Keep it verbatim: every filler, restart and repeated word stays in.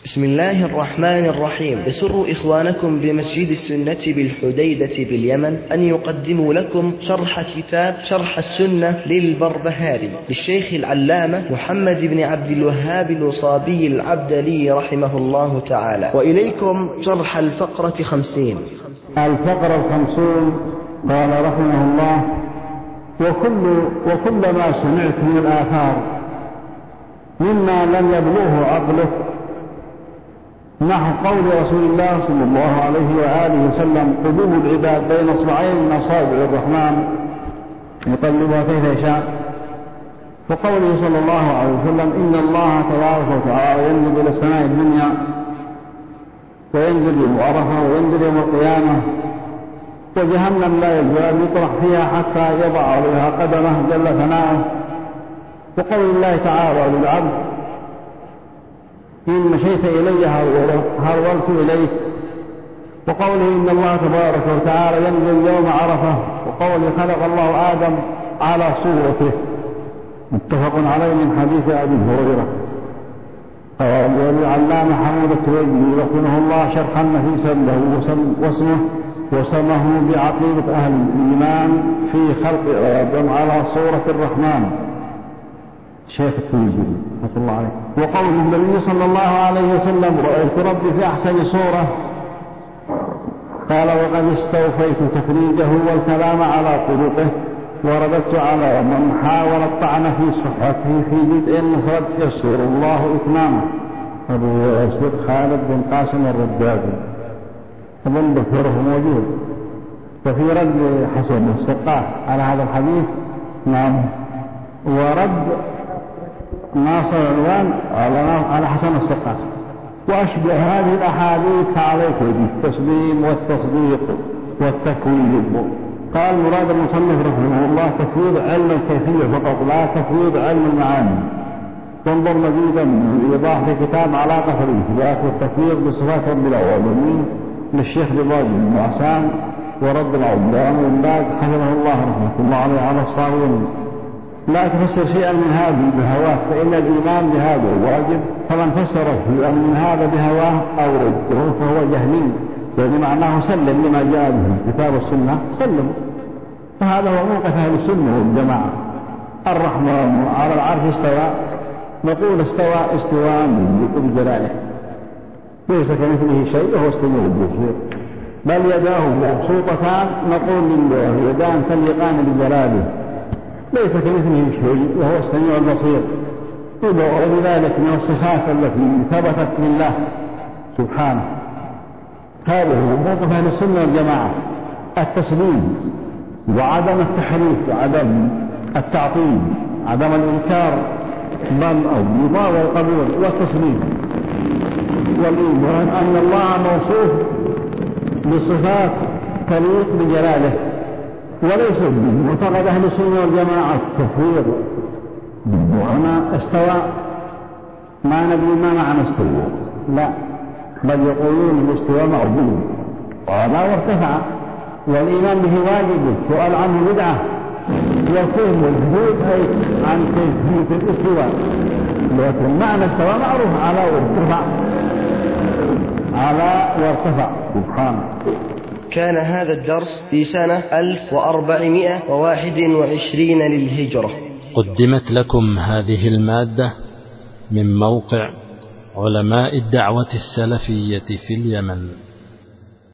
بسم الله الرحمن الرحيم. يسر إخوانكم بمسجد السنة بالحديدة باليمن أن يقدموا لكم شرح كتاب شرح السنة للبربهاري للشيخ العلامة محمد بن عبد الوهاب الوصابي العبدلي رحمه الله تعالى. وإليكم شرح الفقرة خمسين. الفقرة الخمسون قال رحمه الله: وكل, وكل ما سمعت من الآثار مما لم يبلغه عقلك نحو قول رسول الله صلى الله عليه وآله وسلم: قلوب العباد بين اصبعين من أصابع الرحمن يقلبها كيف يشاء، وقوله صلى الله عليه وسلم: إن الله تبارك وتعالى ينزل إلى السماء الدنيا وينزل يوم عرفة وينزل يوم القيامة، وجهنم لا يزال يطرح فيها حتى يضع عليها قدمه جل ثناؤه، وقول الله تعالى للعبد: إن مشيت إلي هرولت إليك، وقوله: إن الله تبارك وتعالى ينزل يوم عرفة، وقوله: خلق الله آدم على صورته، متفق عليه من حديث أبي هريرة. قال العلامة حمود التويجي رحمه الله شرحا نفيسا له واسمه وسمه بعقيدة أهل الإيمان في خلق آدم على صورة الرحمن، شيخ التويجي رحمه الله عليه. وقول النبي صلى الله عليه وسلم: رأيت ربي في أحسن صورة. قال: وقد استوفيت تخريجه والكلام على طرقه، ورددت على من حاول الطعن في صحته في جزء مفرد يسر الله إتمامه. أبو ياسر خالد بن قاسم الردادي أظن دكتوره موجود. وفي رد حسن السقاف على هذا الحديث نعم، ورد ناصر العنوان على حسن السقاف. وأشبه هذه الأحاديث عليك بالتسليم والتصديق والتكويد. قال مراد المصنف رحمه الله تفويض علم الكيفية فقط، لا تفويض علم المعاني. تنظر مزيدا من إيضاح في كتاب علاقة الإثبات والتفويض بصفات رب العالمين للشيخ رضاج بن عسان ورد العبدان والباز حفظه الله رحمه الله عليه على الصاغون. لا تفسر شيئا من هذه بهواه، فإن الإيمان بهذا واجب، فمن فسر شيئا من هذا بهواه أو رده فهو جهمي، يعني معناه سلم لما جاء به كتاب السنة، سلم. فهذا هو موقف أهل السنة والجماعة. الرحمن على العرش استوى، نقول استوى استواء بجلاله، ليس كمثله شيء وهو السميع البصير. بل يداه مبسوطتان، نقول لله يدان تليقان بجلاله، ليس كمثله شيء وهو السميع البصير. وغير ذلك من الصفات التي ثبتت لله سبحانه. هذا هو موقف أهل السنة والجماعة: التسليم وعدم التحريف وعدم التعطيل، عدم الإنكار بل أو الرضا والقبول والتسليم. والإيمان أن الله موصوف بصفات تليق بجلاله، وليس معتقد أهل السنة والجماعة التفويض. وهنا استوى ما ندري ما معنى استوى، لا، بل يقولون الاستواء معبود وهذا وارتفع، والإيمان به واجب، سؤال عنه بدعة، وفهم الحدود أي عن كيفية الاستواء، لكن معنى استواء معروف: على وارتفع، على وارتفع سبحانه. كان هذا الدرس في سنة ألف وأربعمائة وواحد وعشرين للهجرة. قدمت لكم هذه المادة من موقع علماء الدعوة السلفية في اليمن.